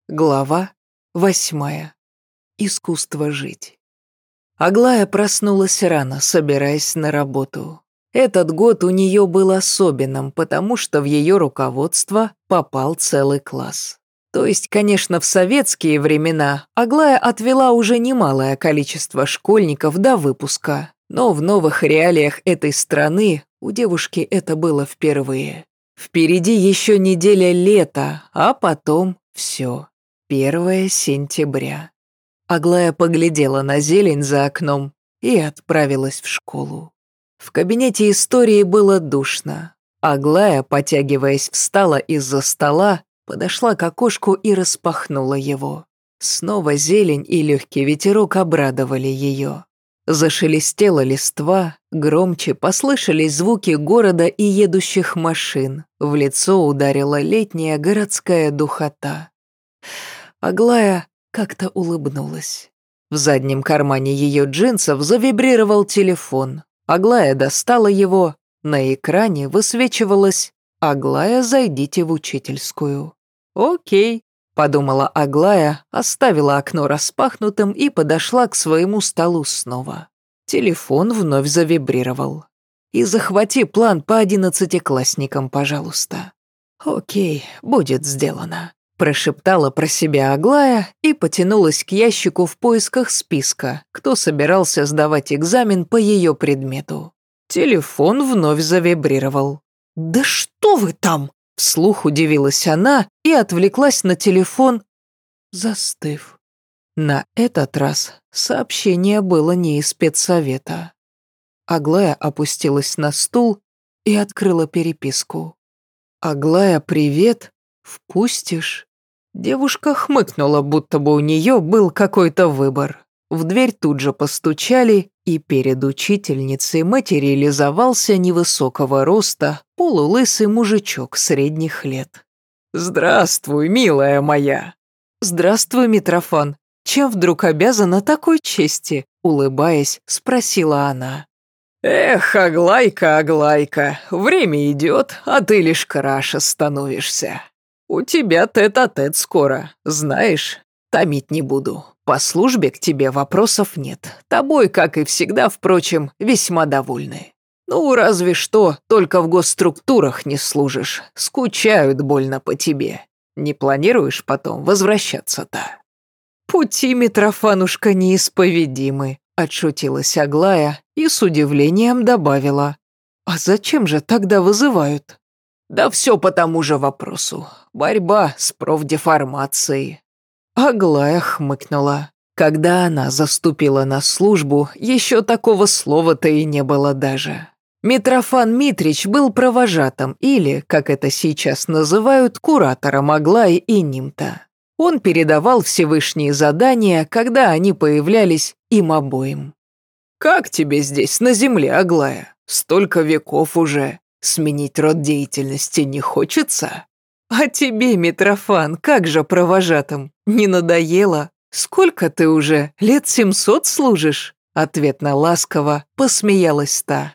Глава 8. Искусство жить. Аглая проснулась рано, собираясь на работу. Этот год у нее был особенным, потому что в ее руководство попал целый класс. То есть, конечно, в советские времена Аглая отвела уже немалое количество школьников до выпуска, но в новых реалиях этой страны у девушки это было впервые. Впереди еще неделя лета, а потом все. 1 сентября. Аглая поглядела на зелень за окном и отправилась в школу. В кабинете истории было душно. Аглая, потягиваясь, встала из-за стола, подошла к окошку и распахнула его. Снова зелень и легкий ветерок обрадовали ее. Зашелестела листва, громче послышались звуки города и едущих машин. В лицо ударила летняя городская духота. Аглая как-то улыбнулась. В заднем кармане ее джинсов завибрировал телефон. Аглая достала его. На экране высвечивалось «Аглая, зайдите в учительскую». «Окей», — подумала Аглая, оставила окно распахнутым и подошла к своему столу снова. Телефон вновь завибрировал. «И захвати план по 11-классникам, пожалуйста». «Окей, будет сделано». Прошептала про себя Аглая и потянулась к ящику в поисках списка, кто собирался сдавать экзамен по ее предмету. Телефон вновь завибрировал. «Да что вы там?» – вслух удивилась она и отвлеклась на телефон, застыв. На этот раз сообщение было не из спецсовета. Аглая опустилась на стул и открыла переписку. «Аглая, привет. Впустишь?» Девушка хмыкнула, будто бы у нее был какой-то выбор. В дверь тут же постучали, и перед учительницей материализовался невысокого роста, полулысый мужичок средних лет. «Здравствуй, милая моя!» «Здравствуй, Митрофан. Чем вдруг обязана такой чести?» Улыбаясь, спросила она. «Эх, Аглайка, Аглайка, время идет, а ты лишь краше становишься. У тебя тет-а-тет скоро, знаешь, томить не буду. По службе к тебе вопросов нет. Тобой, как и всегда, впрочем, весьма довольны. Ну, разве что, только в госструктурах не служишь. Скучают больно по тебе. Не планируешь потом возвращаться-то?» «Пути, Митрофанушка, неисповедимы», — отшутилась Аглая и с удивлением добавила. «А зачем же тогда вызывают?» «Да все по тому же вопросу. Борьба с профдеформацией». Аглая хмыкнула. Когда она заступила на службу, еще такого слова-то и не было даже. Митрофан Митрич был провожатым или, как это сейчас называют, куратором Аглаи и Нимта. Он передавал всевышние задания, когда они появлялись им обоим. «Как тебе здесь, на земле, Аглая? Столько веков уже. Сменить род деятельности не хочется?» «А тебе, Митрофан, как же провожатым? Не надоело? Сколько ты уже, лет 700 служишь?» Ответно ласково посмеялась та.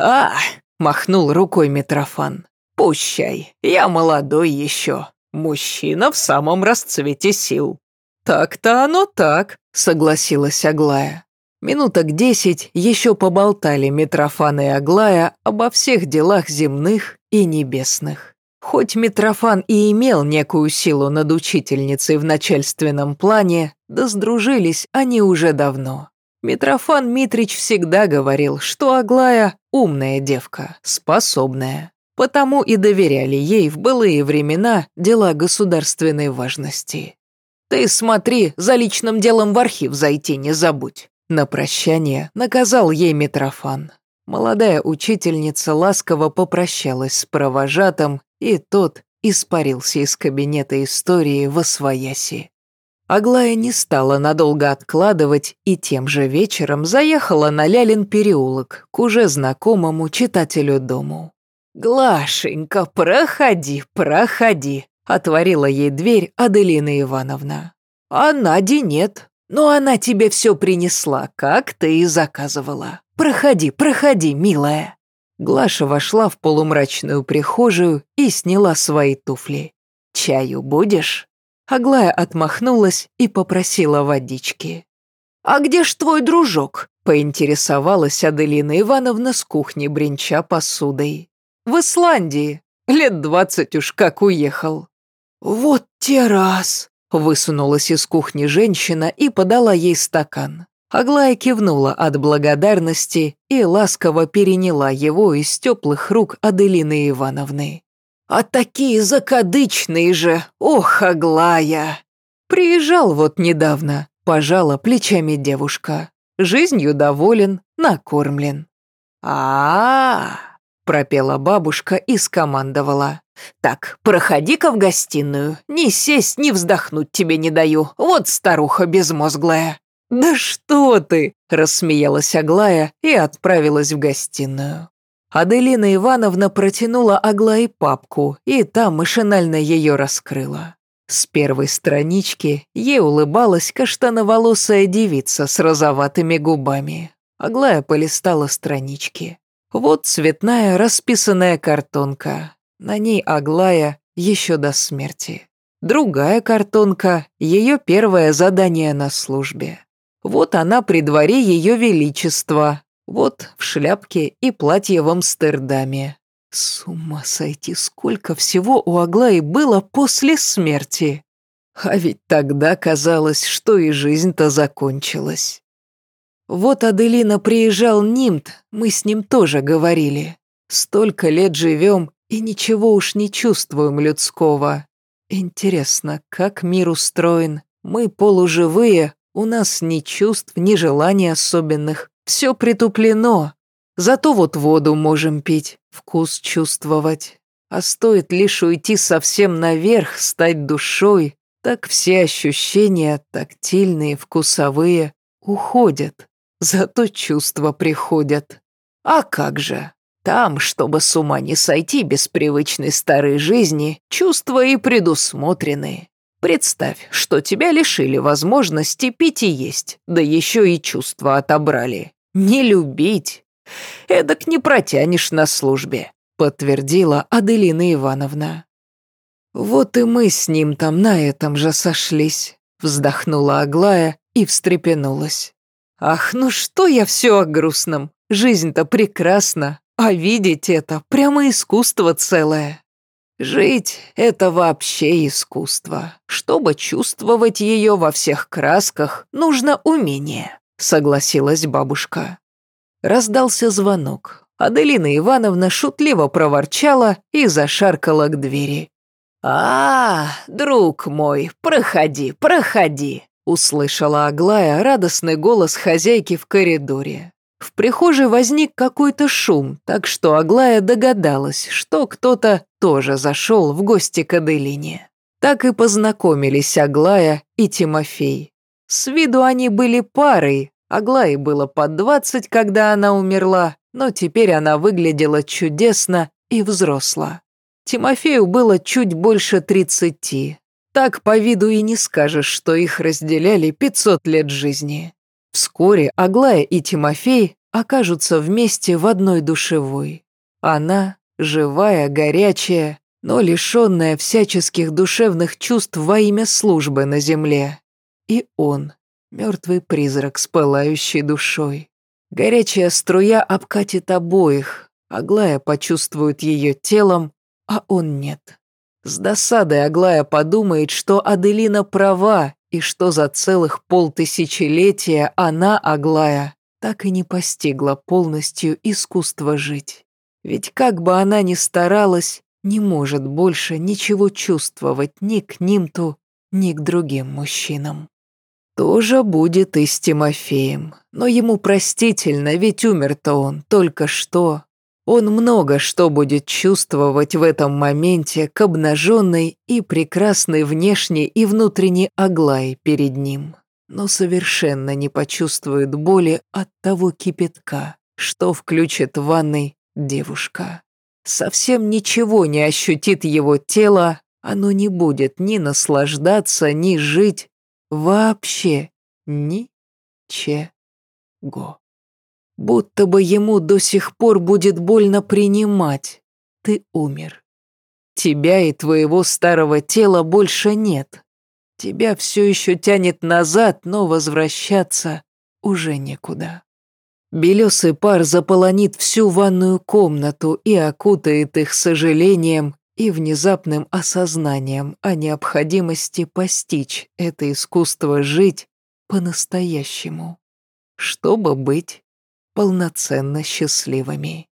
Махнул рукой Митрофан. «Пущай, я молодой еще. Мужчина в самом расцвете сил». «Так-то оно так», согласилась Аглая. Минуток 10 еще поболтали Митрофан и Аглая обо всех делах земных и небесных. Хоть Митрофан и имел некую силу над учительницей в начальственном плане, да сдружились они уже давно. Митрофан Митрич всегда говорил, что Аглая умная девка, способная. Потому и доверяли ей в былые времена дела государственной важности. «Ты смотри, за личным делом в архив зайти не забудь». На прощание наказал ей Митрофан. Молодая учительница ласково попрощалась с провожатым, и тот испарился из кабинета истории восвояси. Аглая не стала надолго откладывать и тем же вечером заехала на Лялин переулок к уже знакомому читателю дому. «Глашенька, проходи, проходи», — отворила ей дверь Аделина Ивановна. «А Нади нет. Но она тебе все принесла, как ты и заказывала. Проходи, проходи, милая». Глаша вошла в полумрачную прихожую и сняла свои туфли. «Чаю будешь?» Аглая отмахнулась и попросила водички. «А где ж твой дружок?» – поинтересовалась Аделина Ивановна с кухни, бренча посудой. «В Исландии. Лет 20 уж как уехал». «Вот те раз!» – высунулась из кухни женщина и подала ей стакан. Аглая кивнула от благодарности и ласково переняла его из теплых рук Аделины Ивановны. «А такие закадычные же! Ох, Аглая!» «Приезжал вот недавно», – пожала плечами девушка. «Жизнью доволен, накормлен». Пропела бабушка и скомандовала. «Так, проходи-ка в гостиную. Ни сесть, ни вздохнуть тебе не даю. Вот старуха безмозглая». «Да что ты!» – рассмеялась Аглая и отправилась в гостиную. Аделина Ивановна протянула Аглае папку, и та машинально ее раскрыла. С первой странички ей улыбалась каштановолосая девица с розоватыми губами. Аглая полистала странички. Вот цветная расписанная картонка. На ней Аглая еще до смерти. Другая картонка – ее первое задание на службе. Вот она при дворе ее величества. Вот в шляпке и платье в Амстердаме. С ума сойти, сколько всего у Аглаи было после смерти. А ведь тогда казалось, что и жизнь-то закончилась. Вот Аделина приезжал Нимт, мы с ним тоже говорили. Столько лет живем и ничего уж не чувствуем людского. Интересно, как мир устроен? Мы полуживые, у нас ни чувств, ни желаний особенных. Все притуплено. Зато вот воду можем пить, вкус чувствовать. А стоит лишь уйти совсем наверх, стать душой, так все ощущения, тактильные, вкусовые, уходят. Зато чувства приходят. А как же? Там, чтобы с ума не сойти без привычной старой жизни, чувства и предусмотрены. Представь, что тебя лишили возможности пить и есть, да еще и чувства отобрали. Не любить. Эдак не протянешь на службе, подтвердила Аделина Ивановна. Вот и мы с ним там на этом же сошлись, вздохнула Аглая и встрепенулась. Ах, ну что я все о грустном? Жизнь-то прекрасна, а видеть это прямо искусство целое. Жить — это вообще искусство. Чтобы чувствовать ее во всех красках, нужно умение, согласилась бабушка. Раздался звонок. Аделина Ивановна шутливо проворчала и зашаркала к двери. Друг мой, проходи, проходи», — услышала Аглая радостный голос хозяйки в коридоре. В прихожей возник какой-то шум, так что Аглая догадалась, что кто-то тоже зашел в гости к Аделине. Так и познакомились Аглая и Тимофей. С виду они были парой, Аглае было под 20, когда она умерла, но теперь она выглядела чудесно и взросла. Тимофею было чуть больше 30. Так по виду и не скажешь, что их разделяли 500 лет жизни. Вскоре Аглая и Тимофей окажутся вместе в одной душевой. Она живая, горячая, но лишенная всяческих душевных чувств во имя службы на земле. И он, мертвый призрак с пылающей душой. Горячая струя обкатит обоих, Аглая почувствует ее телом, а он нет. С досадой Аглая подумает, что Аделина права, и что за целых полтысячелетия она, Аглая, так и не постигла полностью искусство жить. Ведь как бы она ни старалась, не может больше ничего чувствовать ни к Нимту, ни к другим мужчинам. Тоже будет и с Тимофеем, но ему простительно, ведь умер-то он только что. Он много что будет чувствовать в этом моменте к обнаженной и прекрасной внешней и внутренней Аглае перед ним, но совершенно не почувствует боли от того кипятка, что включит в ванной девушка. Совсем ничего не ощутит его тело, оно не будет ни наслаждаться, ни жить, вообще ничего. Будто бы ему до сих пор будет больно принимать. Ты умер. Тебя и твоего старого тела больше нет. Тебя все еще тянет назад, но возвращаться уже некуда. Белесый пар заполонит всю ванную комнату и окутает их сожалением и внезапным осознанием о необходимости постичь это искусство жить по-настоящему, чтобы быть полноценно счастливыми.